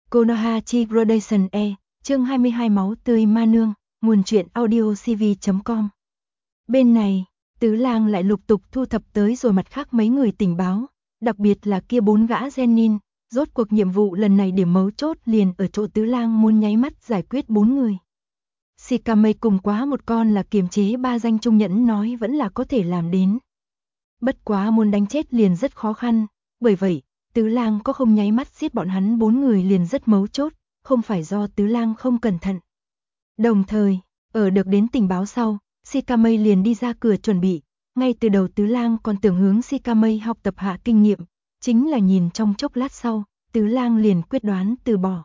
Konoha Production chương 22 máu tươi ma nương, nguồn truyện audio cv.com. Bên này, Tứ Lang lại lục tục thu thập tới rồi mặt khác mấy người tình báo, đặc biệt là kia 4 gã genin, rốt cuộc nhiệm vụ lần này điểm mấu chốt liền ở chỗ Tứ Lang muốn nháy mắt giải quyết 4 người. Shikame cùng quá một con là kiềm chế 3 danh trung nhẫn nói vẫn là có thể làm đến. Bất quá muốn đánh chết liền rất khó khăn, bởi vậy, Tứ Lang có không nháy mắt giết bọn hắn 4 người liền rất mấu chốt, không phải do Tứ Lang không cẩn thận. Đồng thời, ở được đến tình báo sau, Shikame liền đi ra cửa chuẩn bị, ngay từ đầu Tứ Lang còn tưởng hướng Shikame học tập hạ kinh nghiệm, chính là nhìn trong chốc lát sau, Tứ Lang liền quyết đoán từ bỏ.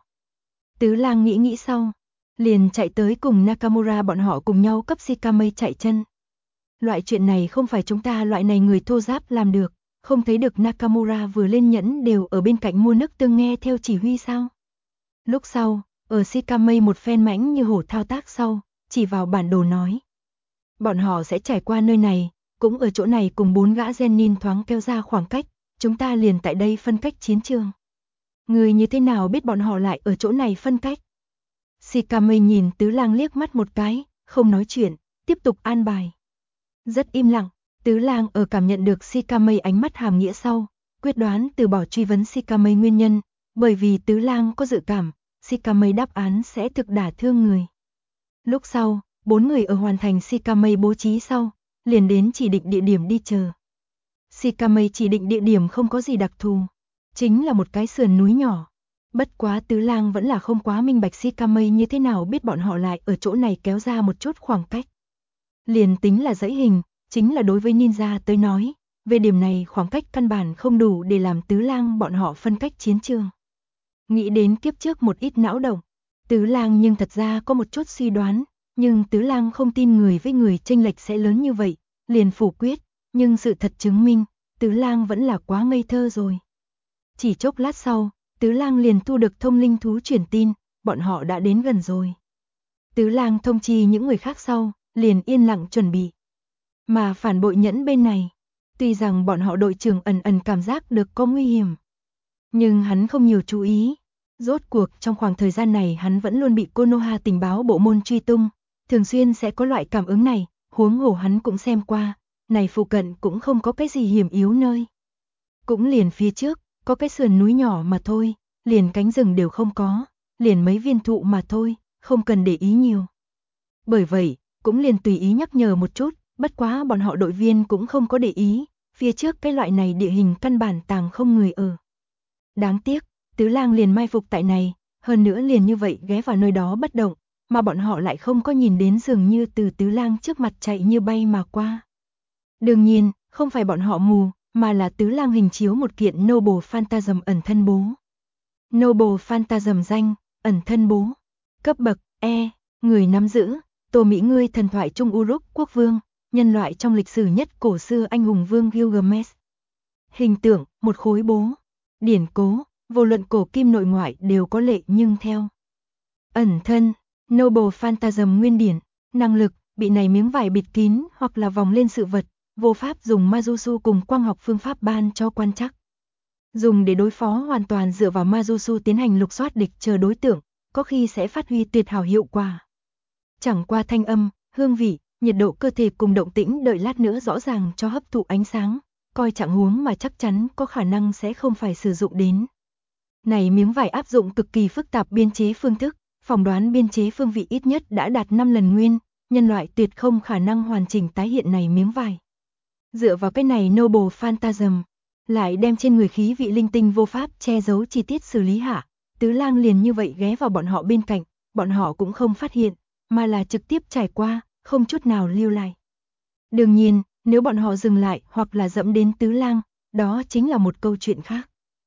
Tứ Lang nghĩ sau, liền chạy tới cùng Nakamura bọn họ cùng nhau cấp Shikame chạy chân. Loại chuyện này không phải chúng ta loại này người thô giáp làm được, không thấy được Nakamura vừa lên nhẫn đều ở bên cạnh mua nước tương nghe theo chỉ huy sao. Lúc sau, ở Shikame một phen mãnh như hổ thao tác sau, chỉ vào bản đồ nói. Bọn họ sẽ trải qua nơi này, cũng ở chỗ này cùng 4 gã genin thoáng kéo ra khoảng cách, chúng ta liền tại đây phân cách chiến trường. Người như thế nào biết bọn họ lại ở chỗ này phân cách? Shikame nhìn Tứ Lang liếc mắt một cái, không nói chuyện, tiếp tục an bài. Rất im lặng, Tứ Lang ở cảm nhận được Shikame ánh mắt hàm nghĩa sau, quyết đoán từ bỏ truy vấn Shikame nguyên nhân, bởi vì Tứ Lang có dự cảm, Shikame đáp án sẽ thực đả thương người. Lúc sau, 4 người ở hoàn thành Shikame bố trí sau, liền đến chỉ định địa điểm đi chờ. Shikame chỉ định địa điểm không có gì đặc thù, chính là một cái sườn núi nhỏ. Bất quá Tứ Lang vẫn là không quá minh bạch Shikame như thế nào biết bọn họ lại ở chỗ này kéo ra một chút khoảng cách. Liền tính là dãy hình, chính là đối với ninja tới nói, về điểm này khoảng cách căn bản không đủ để làm Tứ Lang bọn họ phân cách chiến trường. Nghĩ đến kiếp trước một ít não động, Tứ Lang nhưng thật ra có một chút suy đoán, nhưng Tứ Lang không tin người với người chênh lệch sẽ lớn như vậy, liền phủ quyết, nhưng sự thật chứng minh, Tứ Lang vẫn là quá ngây thơ rồi. Chỉ chốc lát sau, Tứ Lang liền thu được thông linh thú truyền tin, bọn họ đã đến gần rồi. Tứ Lang thông chi những người khác sau, liền yên lặng chuẩn bị. Mà phản bội nhẫn bên này, tuy rằng bọn họ đội trưởng ẩn cảm giác được có nguy hiểm, nhưng hắn không nhiều chú ý. Rốt cuộc trong khoảng thời gian này hắn vẫn luôn bị Konoha tình báo bộ môn truy tung, thường xuyên sẽ có loại cảm ứng này, huống hồ hắn cũng xem qua, này phụ cận cũng không có cái gì hiểm yếu nơi. Cũng liền phía trước, có cái sườn núi nhỏ mà thôi, liền cánh rừng đều không có, liền mấy viên thụ mà thôi, không cần để ý nhiều. Bởi vậy, cũng liền tùy ý nhắc nhở một chút, bất quá bọn họ đội viên cũng không có để ý, phía trước cái loại này địa hình căn bản tàng không người ở. Đáng tiếc, Tứ Lang liền mai phục tại này, hơn nữa liền như vậy ghé vào nơi đó bất động, mà bọn họ lại không có nhìn đến dường như từ Tứ Lang trước mặt chạy như bay mà qua. Đương nhiên, không phải bọn họ mù, mà là Tứ Lang hình chiếu một kiện Noble Phantasm ẩn thân bố. Noble Phantasm danh, ẩn thân bố. Cấp bậc E, người nắm giữ, Tô Mỹ Ngươi thần thoại Trung Uruk quốc vương, nhân loại trong lịch sử nhất cổ xưa anh hùng vương Gilgamesh. Hình tượng, một khối bố. Điển cố, vô luận cổ kim nội ngoại đều có lệ nhưng theo. Ẩn thân, Noble Phantasm nguyên điển, năng lực, bị này miếng vải bịt kín hoặc là vòng lên sự vật, vô pháp dùng Majutsu cùng quang học phương pháp ban cho quan trắc. Dùng để đối phó hoàn toàn dựa vào Majutsu tiến hành lục soát địch chờ đối tượng, có khi sẽ phát huy tuyệt hảo hiệu quả. Chẳng qua thanh âm, hương vị, nhiệt độ cơ thể cùng động tĩnh đợi lát nữa rõ ràng cho hấp thụ ánh sáng, coi trạng huống mà chắc chắn có khả năng sẽ không phải sử dụng đến. Này miếng vải áp dụng cực kỳ phức tạp biên chế phương thức, phỏng đoán biên chế phương vị ít nhất đã đạt 5 lần nguyên, nhân loại tuyệt không khả năng hoàn chỉnh tái hiện này miếng vải. Dựa vào cái này Noble Phantasm, lại đem trên người khí vị linh tinh vô pháp che giấu chi tiết xử lý hạ, Tứ Lang liền như vậy ghé vào bọn họ bên cạnh, bọn họ cũng không phát hiện, mà là trực tiếp trải qua, không chút nào lưu lại. Đương nhiên, nếu bọn họ dừng lại hoặc là dẫm đến Tứ Lang, đó chính là một câu chuyện khác.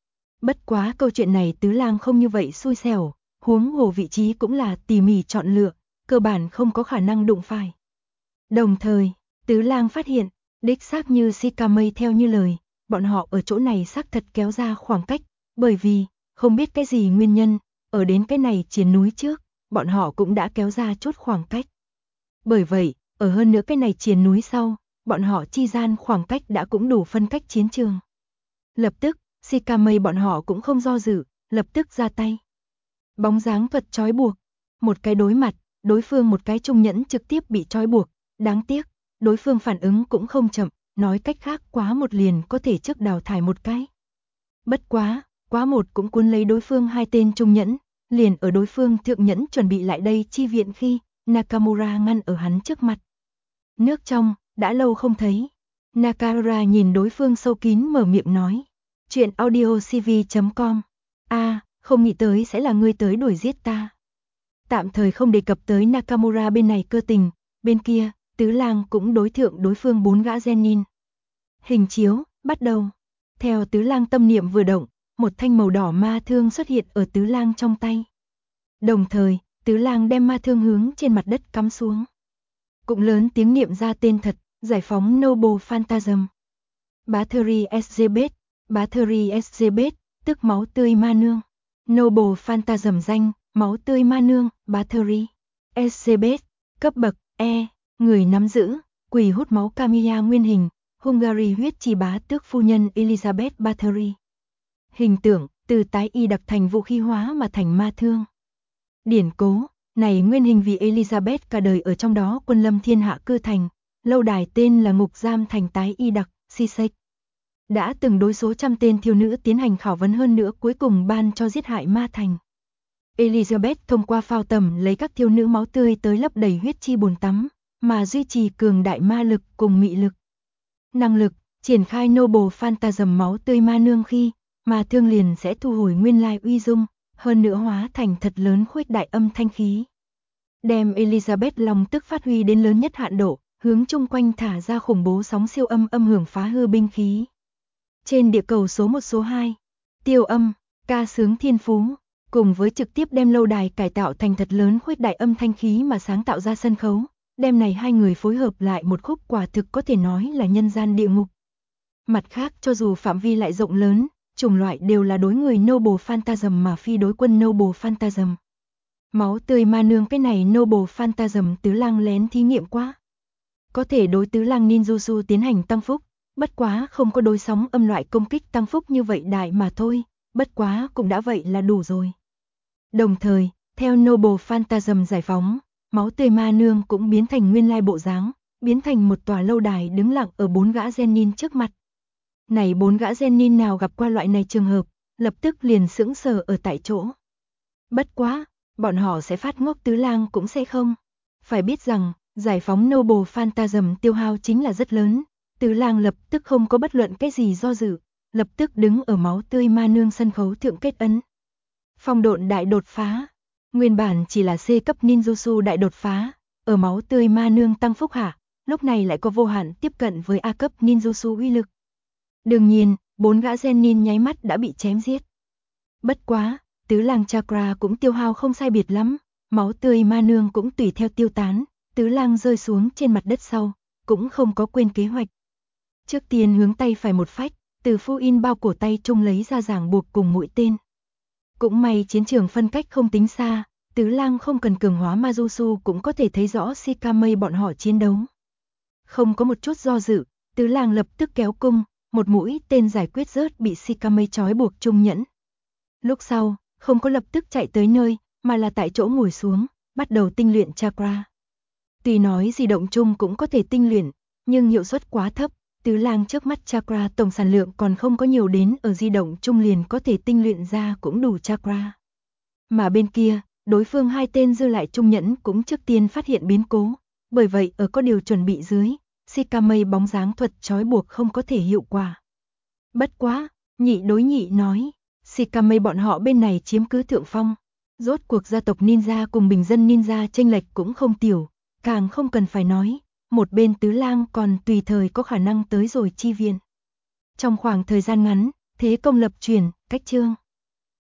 Bất quá câu chuyện này Tứ Lang không như vậy xui xẻo, huống hồ vị trí cũng là tỉ mỉ chọn lựa, cơ bản không có khả năng đụng phải. Đồng thời, Tứ Lang phát hiện, đích xác như Shikame theo như lời, bọn họ ở chỗ này xác thật kéo ra khoảng cách, bởi vì, không biết cái gì nguyên nhân, ở đến cái này chiến núi trước, bọn họ cũng đã kéo ra chút khoảng cách. Bởi vậy, ở hơn nữa cái này chiến núi sau, bọn họ chi gian khoảng cách đã cũng đủ phân cách chiến trường. Lập tức, Shikame bọn họ cũng không do dự, lập tức ra tay. Bóng dáng thuật trói buộc, một cái đối mặt, đối phương một cái trung nhẫn trực tiếp bị trói buộc, đáng tiếc, đối phương phản ứng cũng không chậm, nói cách khác quá một liền có thể trước đào thải một cái. Bất quá, quá một cũng cuốn lấy đối phương hai tên trung nhẫn, liền ở đối phương thượng nhẫn chuẩn bị lại đây chi viện khi Nakamura ngăn ở hắn trước mặt. Nước trong, đã lâu không thấy. Nakamura nhìn đối phương sâu kín mở miệng nói. Chuyện audiocv.com. Không nghĩ tới sẽ là ngươi tới đuổi giết ta. Tạm thời không đề cập tới Nakamura bên này cơ tình, bên kia, Tứ Lang cũng đối thượng đối phương 4 gã genin. Hình chiếu, bắt đầu. Theo Tứ Lang tâm niệm vừa động, một thanh màu đỏ ma thương xuất hiện ở Tứ Lang trong tay. Đồng thời, Tứ Lang đem ma thương hướng trên mặt đất cắm xuống. Cũng lớn tiếng niệm ra tên thật, giải phóng Noble Phantasm. Battery SGB, Battery SGB, tức máu tươi ma nương. Noble Phantasm danh, máu tươi ma nương, Battery. SGB, cấp bậc, E, người nắm giữ, quỷ hút máu Camilla nguyên hình, Hungary huyết trì bá tước phu nhân Elizabeth Battery. Hình tượng, từ tái y đặc thành vũ khí hóa mà thành ma thương. Điển cố, này nguyên hình vì Elizabeth cả đời ở trong đó quân lâm thiên hạ cư thành, lâu đài tên là ngục giam thành tái y đặc, Sussex. Đã từng đối số trăm tên thiếu nữ tiến hành khảo vấn hơn nữa cuối cùng ban cho giết hại ma thành. Elizabeth thông qua phao tầm lấy các thiếu nữ máu tươi tới lấp đầy huyết chi bồn tắm, mà duy trì cường đại ma lực cùng mị lực. Năng lực, triển khai Noble Phantasm máu tươi ma nương khi, mà thương liền sẽ thu hồi nguyên lai uy dung, hơn nữa hóa thành thật lớn khuếch đại âm thanh khí. Đem Elizabeth lòng tức phát huy đến lớn nhất hạn độ, hướng chung quanh thả ra khủng bố sóng siêu âm âm hưởng phá hư binh khí. Trên địa cầu số 1 số 2, tiêu âm, ca sướng thiên phú, cùng với trực tiếp đem lâu đài cải tạo thành thật lớn khuếch đại âm thanh khí mà sáng tạo ra sân khấu, đem này hai người phối hợp lại một khúc quả thực có thể nói là nhân gian địa ngục. Mặt khác cho dù phạm vi lại rộng lớn, chủng loại đều là đối người Noble Phantasm mà phi đối quân Noble Phantasm. Máu tươi ma nương cái này Noble Phantasm Tứ Lang lén thí nghiệm quá. Có thể đối Tứ Lang ninjutsu tiến hành tăng phúc, bất quá không có đối sóng âm loại công kích tăng phúc như vậy đại mà thôi, bất quá cũng đã vậy là đủ rồi. Đồng thời, theo Noble Phantasm giải phóng, máu tươi ma nương cũng biến thành nguyên lai bộ dáng, biến thành một tòa lâu đài đứng lặng ở 4 gã genin trước mặt. Này 4 gã genin nào gặp qua loại này trường hợp, lập tức liền sững sờ ở tại chỗ. Bất quá, bọn họ sẽ phát ngốc Tứ Lang cũng sẽ không. Phải biết rằng, giải phóng Noble Phantasm tiêu hao chính là rất lớn, Tứ Lang lập tức không có bất luận cái gì do dự, lập tức đứng ở máu tươi ma nương sân khấu thượng kết ấn. Phong độn đại đột phá, nguyên bản chỉ là C cấp ninjutsu đại đột phá, ở máu tươi ma nương tăng phúc hạ, lúc này lại có vô hạn tiếp cận với A cấp ninjutsu uy lực. Đương nhiên, 4 gã genin nháy mắt đã bị chém giết. Bất quá, Tứ Lang chakra cũng tiêu hao không sai biệt lắm, máu tươi ma nương cũng tùy theo tiêu tán, Tứ Lang rơi xuống trên mặt đất sau, cũng không có quên kế hoạch. Trước tiên hướng tay phải một phách, từ phu in bao cổ tay trung lấy ra ràng buộc cùng mũi tên. Cũng may chiến trường phân cách không tính xa, Tứ Lang không cần cường hóa Majutsu cũng có thể thấy rõ Shikamae bọn họ chiến đấu. Không có một chút do dự, Tứ Lang lập tức kéo cung, một mũi tên giải quyết rớt bị Shikamae trói buộc trung nhẫn. Lúc sau, không có lập tức chạy tới nơi, mà là tại chỗ ngồi xuống, bắt đầu tinh luyện chakra. Tuy nói di động chung cũng có thể tinh luyện, nhưng hiệu suất quá thấp, Tứ Lang trước mắt chakra tổng sản lượng còn không có nhiều đến ở di động chung liền có thể tinh luyện ra cũng đủ chakra. Mà bên kia, đối phương hai tên dư lại trung nhẫn cũng trước tiên phát hiện biến cố, bởi vậy ở có điều chuẩn bị dưới, Shikamae bóng dáng thuật trói buộc không có thể hiệu quả. Bất quá, nhị đối nhị nói, Shikamae bọn họ bên này chiếm cứ thượng phong, rốt cuộc gia tộc ninja cùng bình dân ninja chênh lệch cũng không tiểu, càng không cần phải nói, một bên Tứ Lang còn tùy thời có khả năng tới rồi chi viện. Trong khoảng thời gian ngắn, thế công lập chuyển, cách chương